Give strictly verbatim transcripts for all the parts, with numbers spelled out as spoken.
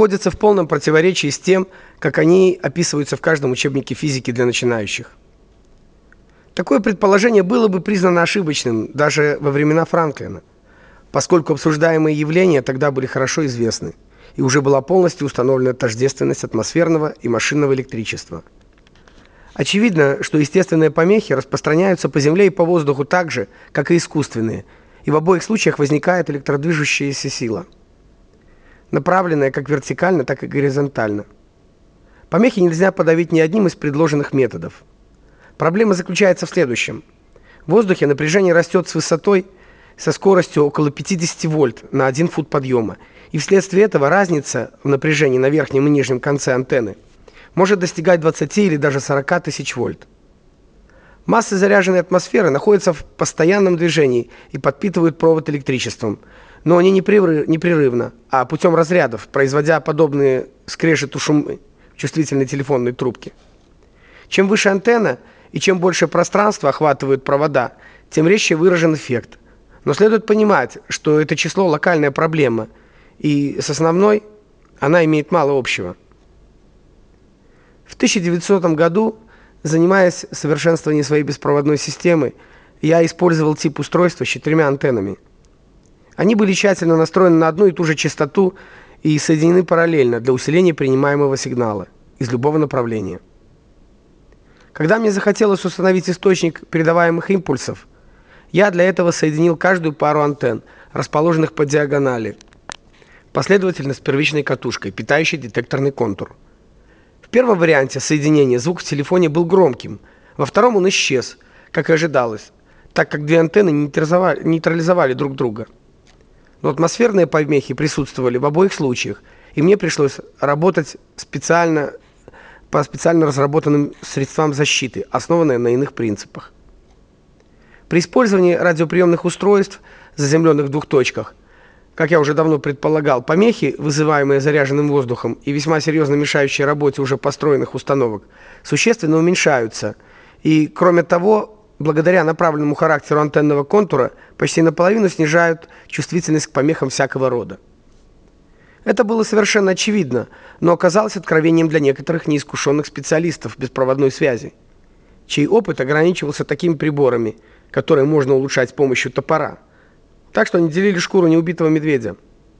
находятся в полном противоречии с тем, как они описываются в каждом учебнике физики для начинающих. Такое предположение было бы признано ошибочным даже во времена Франклина, поскольку обсуждаемые явления тогда были хорошо известны, и уже была полностью установлена тождественность атмосферного и машинного электричества. Очевидно, что естественные помехи распространяются по Земле и по воздуху так же, как и искусственные, и в обоих случаях возникает электродвижущаяся сила, направленная как вертикально, так и горизонтально. Помехи нельзя подавить ни одним из предложенных методов. Проблема заключается в следующем. В воздухе напряжение растет с высотой со скоростью около пятьдесят вольт на один фут подъема, и вследствие этого разница в напряжении на верхнем и нижнем конце антенны может достигать двадцати или даже сорока тысяч вольт. Массы заряженной атмосферы находятся в постоянном движении и подпитывают провод электричеством, но не непрерывно, а путем разрядов, производя подобные скрежету шумы в чувствительной телефонной трубке. Чем выше антенна и чем больше пространства охватывают провода, тем резче выражен эффект. Но следует понимать, что это число локальная проблема, и с основной она имеет мало общего. В тысяча девятисотом году, занимаясь совершенствованием своей беспроводной системы, я использовал тип устройства с четырьмя антеннами. Они были тщательно настроены на одну и ту же частоту и соединены параллельно для усиления принимаемого сигнала из любого направления. Когда мне захотелось установить источник передаваемых импульсов, я для этого соединил каждую пару антенн, расположенных по диагонали, последовательно с первичной катушкой, питающей детекторный контур. В первом варианте соединения звук в телефоне был громким, во втором он исчез, как и ожидалось, так как две антенны нейтрализовали, нейтрализовали друг друга. Но атмосферные помехи присутствовали в обоих случаях, и мне пришлось работать специально по специально разработанным средствам защиты, основанным на иных принципах. При использовании радиоприемных устройств, заземленных в двух точках, как я уже давно предполагал, помехи, вызываемые заряженным воздухом и весьма серьезно мешающие работе уже построенных установок, существенно уменьшаются, и, кроме того, благодаря направленному характеру антенного контура, почти наполовину снижают чувствительность к помехам всякого рода. Это было совершенно очевидно, но оказалось откровением для некоторых неискушенных специалистов беспроводной связи, чей опыт ограничивался такими приборами, которые можно улучшать с помощью топора. Так что они делили шкуру неубитого медведя.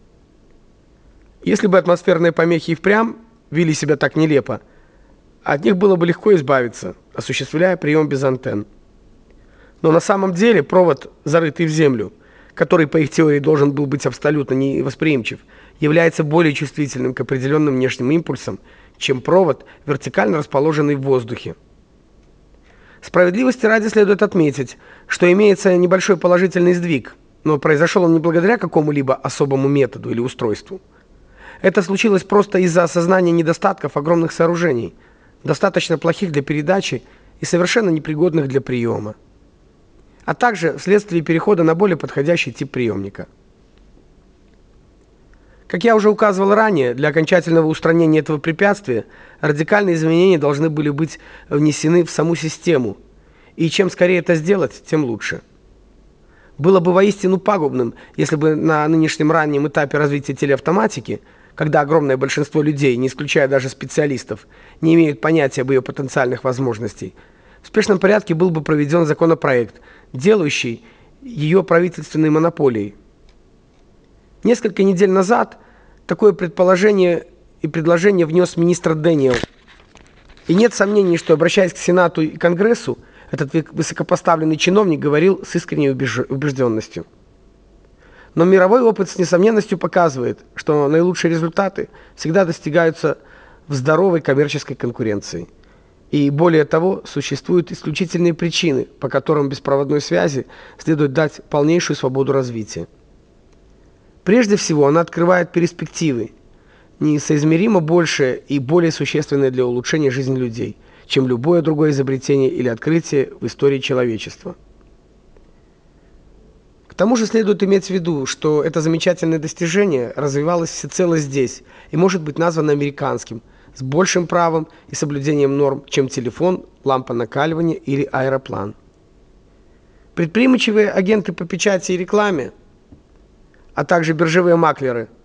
Если бы атмосферные помехи и впрямь вели себя так нелепо, от них было бы легко избавиться, осуществляя прием без антенн. Но на самом деле провод, зарытый в землю, который по их теории должен был быть абсолютно невосприимчив, является более чувствительным к определенным внешним импульсам, чем провод, вертикально расположенный в воздухе. Справедливости ради следует отметить, что имеется небольшой положительный сдвиг, но произошел он не благодаря какому-либо особому методу или устройству. Это случилось просто из-за осознания недостатков огромных сооружений, достаточно плохих для передачи и совершенно непригодных для приема, а также вследствие перехода на более подходящий тип приемника. Как я уже указывал ранее, для окончательного устранения этого препятствия радикальные изменения должны были быть внесены в саму систему, и чем скорее это сделать, тем лучше. Было бы воистину пагубным, если бы на нынешнем раннем этапе развития телеавтоматики, когда огромное большинство людей, не исключая даже специалистов, не имеют понятия об ее потенциальных возможностях, в спешном порядке был бы проведен законопроект, делающий ее правительственной монополией. Несколько недель назад такое предположение и предложение внес министр Дэниел. И нет сомнений, что, обращаясь к Сенату и Конгрессу, этот высокопоставленный чиновник говорил с искренней убежденностью. Но мировой опыт с несомненностью показывает, что наилучшие результаты всегда достигаются в здоровой коммерческой конкуренции. И более того, существуют исключительные причины, по которым беспроводной связи следует дать полнейшую свободу развития. Прежде всего, она открывает перспективы, несоизмеримо большие и более существенные для улучшения жизни людей, чем любое другое изобретение или открытие в истории человечества. К тому же следует иметь в виду, что это замечательное достижение развивалось всецело здесь и может быть названо американским, с большим правом и соблюдением норм, чем телефон, лампа накаливания или аэроплан. Предприимчивые агенты по печати и рекламе, а также биржевые маклеры